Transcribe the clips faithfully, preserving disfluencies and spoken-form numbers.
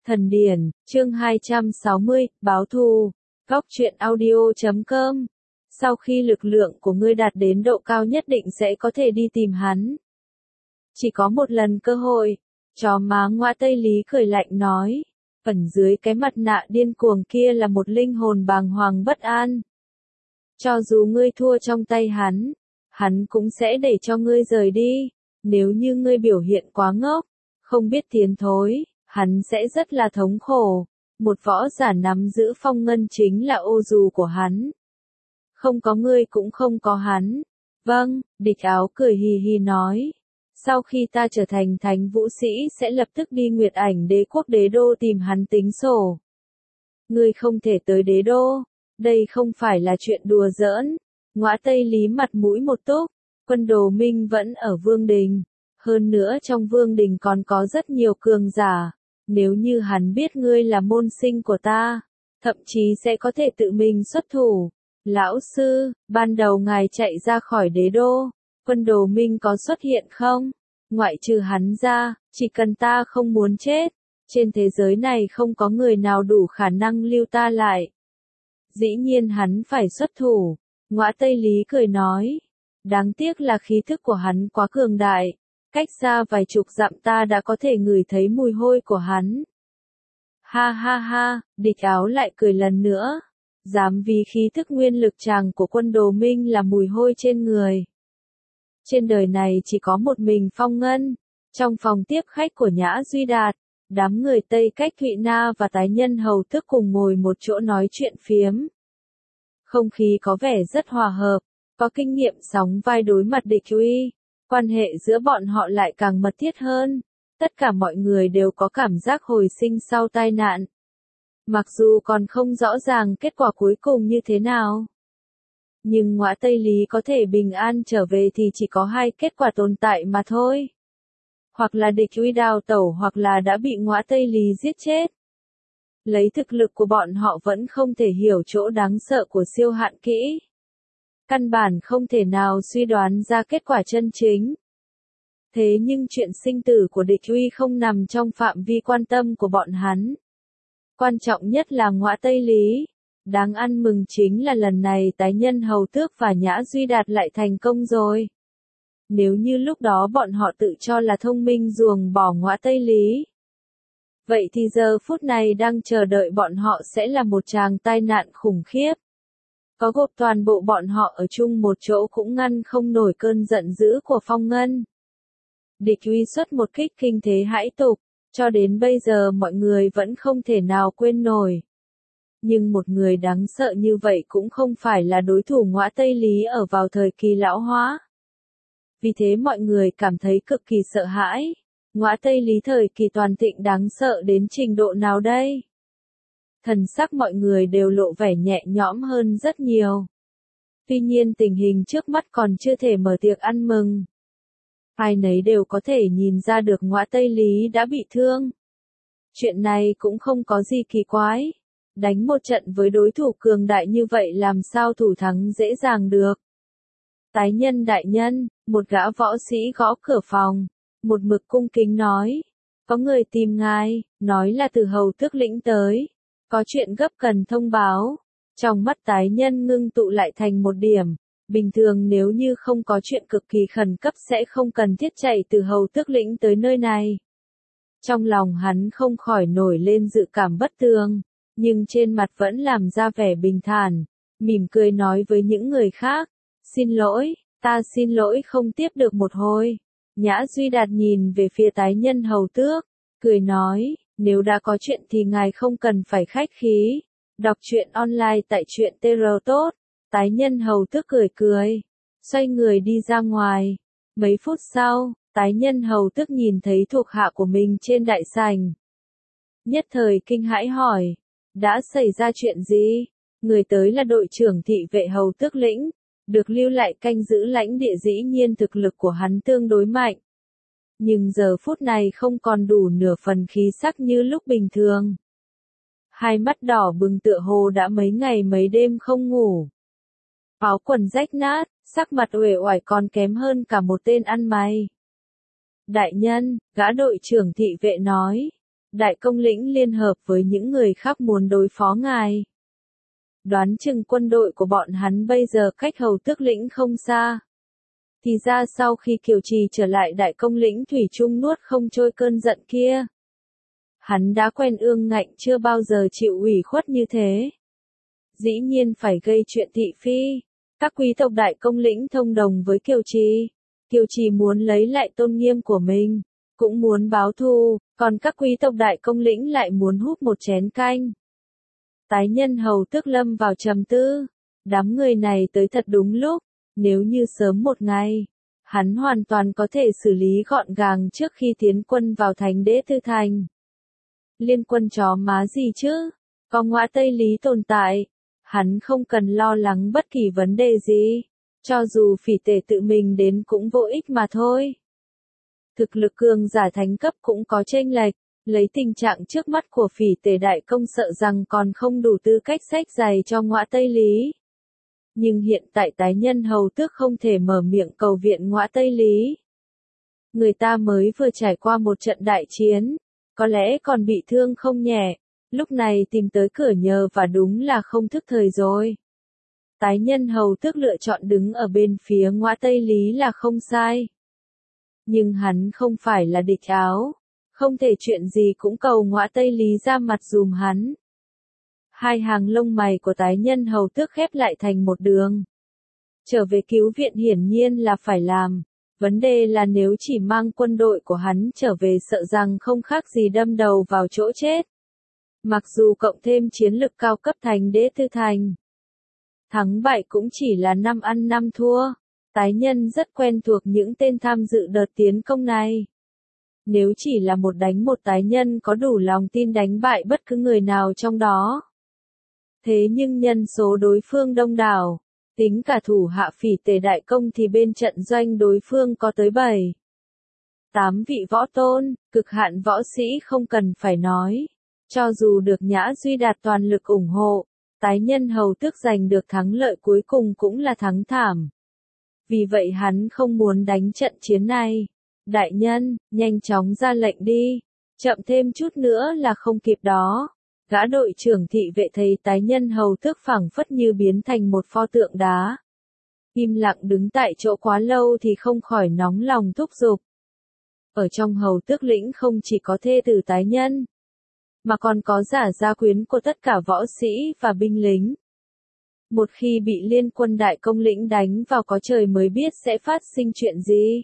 Thần điển, chương hai trăm sáu mươi, báo thù. Góc truyện audio chấm com. Sau khi lực lượng của ngươi đạt đến độ cao nhất định sẽ có thể đi tìm hắn. Chỉ có một lần cơ hội. Chó má Ngõa Tây Lý cười lạnh nói. Ẩn dưới cái mặt nạ điên cuồng kia là một linh hồn bàng hoàng bất an. Cho dù ngươi thua trong tay hắn, hắn cũng sẽ để cho ngươi rời đi. Nếu như ngươi biểu hiện quá ngốc, không biết tiến thối, hắn sẽ rất là thống khổ. Một võ giả nắm giữ phong ngân chính là ô dù của hắn. Không có ngươi cũng không có hắn. Vâng, địch áo cười hì hì nói. Sau khi ta trở thành thánh vũ sĩ sẽ lập tức đi Nguyệt Ảnh Đế quốc đế đô tìm hắn tính sổ. Ngươi không thể tới đế đô. Đây không phải là chuyện đùa giỡn. Ngõa Tây Lý mặt mũi một túc. Quân Đồ Minh vẫn ở Vương Đình. Hơn nữa trong Vương Đình còn có rất nhiều cường giả. Nếu như hắn biết ngươi là môn sinh của ta, thậm chí sẽ có thể tự mình xuất thủ. Lão sư, ban đầu ngài chạy ra khỏi đế đô, Quân Đồ Minh có xuất hiện không? Ngoại trừ hắn ra, chỉ cần ta không muốn chết, trên thế giới này không có người nào đủ khả năng lưu ta lại. Dĩ nhiên hắn phải xuất thủ. Ngõa Tây Lý cười nói. Đáng tiếc là khí thức của hắn quá cường đại. Cách xa vài chục dặm ta đã có thể ngửi thấy mùi hôi của hắn. Ha ha ha, địch áo lại cười lần nữa. Dám vì khí thức nguyên lực tràng của Quân Đồ Minh là mùi hôi trên người. Trên đời này chỉ có một mình Phong Ngân. Trong phòng tiếp khách của Nhã Duy Đạt, đám người Tây Cách Thụy Na và tái nhân hầu thức cùng ngồi một chỗ nói chuyện phiếm. Không khí có vẻ rất hòa hợp, có kinh nghiệm sóng vai đối mặt địch uy. Quan hệ giữa bọn họ lại càng mật thiết hơn. Tất cả mọi người đều có cảm giác hồi sinh sau tai nạn. Mặc dù còn không rõ ràng kết quả cuối cùng như thế nào. Nhưng Ngõa Tây Lý có thể bình an trở về thì chỉ có hai kết quả tồn tại mà thôi. Hoặc là địch uy đào tẩu hoặc là đã bị Ngõa Tây Lý giết chết. Lấy thực lực của bọn họ vẫn không thể hiểu chỗ đáng sợ của siêu hạn kỹ. Căn bản không thể nào suy đoán ra kết quả chân chính. Thế nhưng chuyện sinh tử của địch uy không nằm trong phạm vi quan tâm của bọn hắn. Quan trọng nhất là Ngõa Tây Lý. Đáng ăn mừng chính là lần này tái nhân hầu tước và Nhã Duy Đạt lại thành công rồi. Nếu như lúc đó bọn họ tự cho là thông minh ruồng bỏ Ngõa Tây Lý. Vậy thì giờ phút này đang chờ đợi bọn họ sẽ là một tràng tai nạn khủng khiếp. Có gộp toàn bộ bọn họ ở chung một chỗ cũng ngăn không nổi cơn giận dữ của Phong Ngân. Địch uy xuất một kích kinh thế hãi tục, cho đến bây giờ mọi người vẫn không thể nào quên nổi. Nhưng một người đáng sợ như vậy cũng không phải là đối thủ Ngõa Tây Lý ở vào thời kỳ lão hóa. Vì thế mọi người cảm thấy cực kỳ sợ hãi. Ngõa Tây Lý thời kỳ toàn thịnh đáng sợ đến trình độ nào đây? Thần sắc mọi người đều lộ vẻ nhẹ nhõm hơn rất nhiều. Tuy nhiên tình hình trước mắt còn chưa thể mở tiệc ăn mừng. Ai nấy đều có thể nhìn ra được Ngõa Tây Lý đã bị thương. Chuyện này cũng không có gì kỳ quái. Đánh một trận với đối thủ cường đại như vậy làm sao thủ thắng dễ dàng được. Tái nhân đại nhân, một gã võ sĩ gõ cửa phòng. Một mực cung kính nói. Có người tìm ngài, nói là từ hầu tước lĩnh tới. Có chuyện gấp cần thông báo. Trong mắt tái nhân ngưng tụ lại thành một điểm. Bình thường nếu như không có chuyện cực kỳ khẩn cấp sẽ không cần thiết chạy từ hầu tước lĩnh tới nơi này. Trong lòng hắn không khỏi nổi lên dự cảm bất tường. Nhưng trên mặt vẫn làm ra vẻ bình thản. Mỉm cười nói với những người khác. Xin lỗi, ta xin lỗi không tiếp được một hồi. Nhã Duy Đạt nhìn về phía tái nhân hầu tước. Cười nói, nếu đã có chuyện thì ngài không cần phải khách khí. Đọc truyện online tại truyện tê rờ tốt. Tái nhân hầu tước cười cười. Xoay người đi ra ngoài. Mấy phút sau, tái nhân hầu tước nhìn thấy thuộc hạ của mình trên đại sảnh. Nhất thời kinh hãi hỏi. Đã xảy ra chuyện gì? Người tới là đội trưởng thị vệ hầu tước lĩnh. Được lưu lại canh giữ lãnh địa dĩ nhiên thực lực của hắn tương đối mạnh. Nhưng giờ phút này không còn đủ nửa phần khí sắc như lúc bình thường. Hai mắt đỏ bừng tựa hồ đã mấy ngày mấy đêm không ngủ. Áo quần rách nát, sắc mặt uể oải còn kém hơn cả một tên ăn mày. Đại nhân, gã đội trưởng thị vệ nói. đại công lĩnh liên hợp với những người khác muốn đối phó ngài. Đoán chừng quân đội của bọn hắn bây giờ cách hầu tước lĩnh không xa. Thì ra sau khi Kiều Trì trở lại đại công lĩnh thủy chung nuốt không trôi cơn giận kia. Hắn đã quen ương ngạnh chưa bao giờ chịu ủy khuất như thế. Dĩ nhiên phải gây chuyện thị phi. Các quý tộc đại công lĩnh thông đồng với Kiều Trì. Kiều Trì muốn lấy lại tôn nghiêm của mình, cũng muốn báo thù, còn các quý tộc đại công lĩnh lại muốn húp một chén canh. Tái nhân hầu tước lâm vào trầm tư. Đám người này tới thật đúng lúc. Nếu như sớm một ngày, hắn hoàn toàn có thể xử lý gọn gàng trước khi tiến quân vào thành Đế Tư Thành. Liên quân chó má gì chứ? Có ngõa Tây Lý tồn tại. Hắn không cần lo lắng bất kỳ vấn đề gì. Cho dù phỉ tể tự mình đến cũng vô ích mà thôi. Thực lực cường giả thánh cấp cũng có chênh lệch. Lấy tình trạng trước mắt của phỉ tể đại công sợ rằng còn không đủ tư cách xách giày cho ngõa Tây Lý. Nhưng hiện tại tái nhân hầu tước không thể mở miệng cầu viện ngõa Tây Lý. Người ta mới vừa trải qua một trận đại chiến, có lẽ còn bị thương không nhẹ, lúc này tìm tới cửa nhờ và đúng là không thức thời rồi. Tái nhân hầu tước lựa chọn đứng ở bên phía ngõa Tây Lý là không sai. Nhưng hắn không phải là địch áo, không thể chuyện gì cũng cầu ngõa Tây Lý ra mặt dùm hắn. Hai hàng lông mày của tái nhân hầu tước khép lại thành một đường. Trở về cứu viện hiển nhiên là phải làm. Vấn đề là nếu chỉ mang quân đội của hắn trở về sợ rằng không khác gì đâm đầu vào chỗ chết. Mặc dù cộng thêm chiến lực cao cấp thành Đế Tư Thành. Thắng bại cũng chỉ là năm ăn năm thua. Tái nhân rất quen thuộc những tên tham dự đợt tiến công này. Nếu chỉ là một đánh một tái nhân có đủ lòng tin đánh bại bất cứ người nào trong đó. Thế nhưng nhân số đối phương đông đảo, tính cả thủ hạ phỉ tể đại công thì bên trận doanh đối phương có tới bảy, tám vị võ tôn, cực hạn võ sĩ không cần phải nói. Cho dù được Nhã Duy Đạt toàn lực ủng hộ, tái nhân hầu tước giành được thắng lợi cuối cùng cũng là thắng thảm. Vì vậy hắn không muốn đánh trận chiến này. Đại nhân, nhanh chóng ra lệnh đi, chậm thêm chút nữa là không kịp đó. Gã đội trưởng thị vệ thấy tái nhân hầu tước phảng phất như biến thành một pho tượng đá. Im lặng đứng tại chỗ quá lâu thì không khỏi nóng lòng thúc giục. Ở trong hầu tước lĩnh không chỉ có thê tử tái nhân, mà còn có giả gia quyến của tất cả võ sĩ và binh lính. Một khi bị liên quân đại công lĩnh đánh vào có trời mới biết sẽ phát sinh chuyện gì.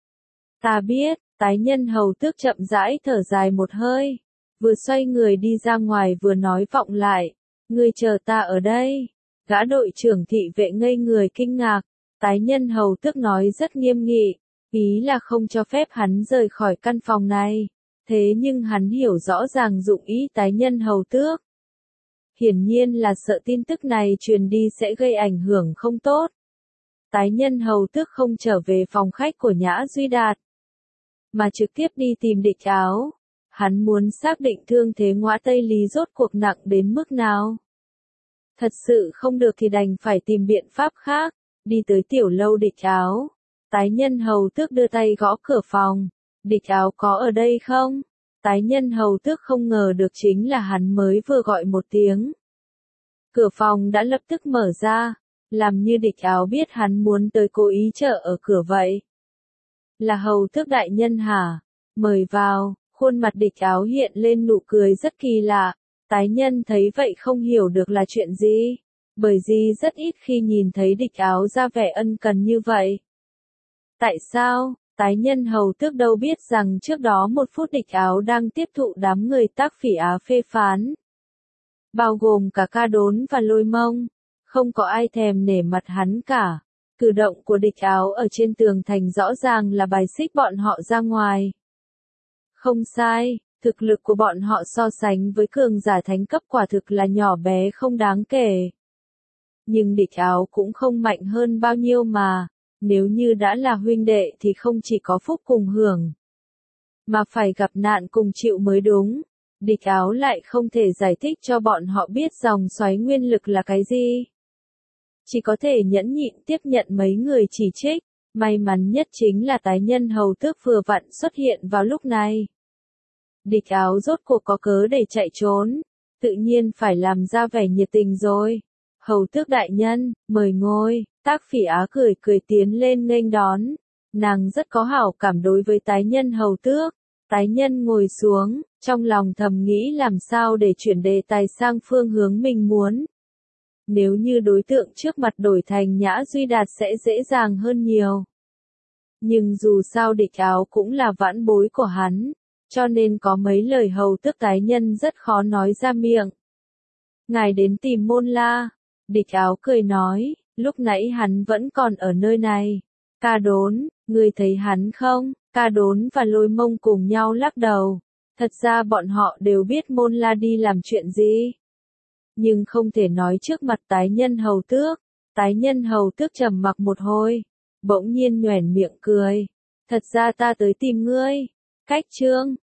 Ta biết, tái nhân hầu tước chậm rãi thở dài một hơi. Vừa xoay người đi ra ngoài vừa nói vọng lại. Ngươi chờ ta ở đây. Gã đội trưởng thị vệ ngây người kinh ngạc. Tái nhân hầu tước nói rất nghiêm nghị. Ý là không cho phép hắn rời khỏi căn phòng này. Thế nhưng hắn hiểu rõ ràng dụng ý tái nhân hầu tước. Hiển nhiên là sợ tin tức này truyền đi sẽ gây ảnh hưởng không tốt. Tái nhân hầu tước không trở về phòng khách của Nhã Duy Đạt, mà trực tiếp đi tìm địch áo. Hắn muốn xác định thương thế ngõa Tây Lý rốt cuộc nặng đến mức nào. Thật sự không được thì đành phải tìm biện pháp khác. Đi tới tiểu lâu địch áo. Tái nhân hầu tước đưa tay gõ cửa phòng. Địch áo có ở đây không? Tái nhân hầu tước không ngờ được chính là hắn mới vừa gọi một tiếng. Cửa phòng đã lập tức mở ra. Làm như địch áo biết hắn muốn tới cố ý chờ ở cửa vậy. Là hầu tước đại nhân hả? Mời vào. Khuôn mặt địch áo hiện lên nụ cười rất kỳ lạ. Tái nhân thấy vậy không hiểu được là chuyện gì. Bởi vì rất ít khi nhìn thấy địch áo ra vẻ ân cần như vậy. Tại sao? Tái nhân hầu tước đâu biết rằng trước đó một phút địch áo đang tiếp thụ đám người tác phỉ Á phê phán. Bao gồm cả Ca Đốn và Lôi Mông. Không có ai thèm nể mặt hắn cả. Cử động của địch áo ở trên tường thành rõ ràng là bài xích bọn họ ra ngoài. Không sai, thực lực của bọn họ so sánh với cường giả thánh cấp quả thực là nhỏ bé không đáng kể. Nhưng địch áo cũng không mạnh hơn bao nhiêu mà, nếu như đã là huynh đệ thì không chỉ có phúc cùng hưởng, mà phải gặp nạn cùng chịu mới đúng. Địch áo lại không thể giải thích cho bọn họ biết dòng xoáy nguyên lực là cái gì. Chỉ có thể nhẫn nhịn tiếp nhận mấy người chỉ trích. May mắn nhất chính là tái nhân hầu tước vừa vặn xuất hiện vào lúc này. Địch Áo rốt cuộc có cớ để chạy trốn, tự nhiên phải làm ra vẻ nhiệt tình rồi. Hầu tước đại nhân, mời ngồi. Tác Phỉ Á cười cười tiến lên nghênh đón. Nàng rất có hảo cảm đối với tái nhân hầu tước. Tái nhân ngồi xuống, trong lòng thầm nghĩ làm sao để chuyển đề tài sang phương hướng mình muốn. Nếu như đối tượng trước mặt đổi thành Nhã Duy Đạt sẽ dễ dàng hơn nhiều. Nhưng dù sao Địch Áo cũng là vãn bối của hắn, cho nên có mấy lời hầu tước tái nhân rất khó nói ra miệng. Ngài đến tìm Môn La. Địch Áo cười nói, lúc nãy hắn vẫn còn ở nơi này. Ca Đốn, ngươi thấy hắn không? Ca Đốn và Lôi Mông cùng nhau lắc đầu. Thật ra bọn họ đều biết Môn La đi làm chuyện gì. Nhưng không thể nói trước mặt tái nhân hầu tước. Tái nhân hầu tước trầm mặc một hồi, bỗng nhiên nhoẻn miệng cười. Thật ra ta tới tìm ngươi. Cách Trương,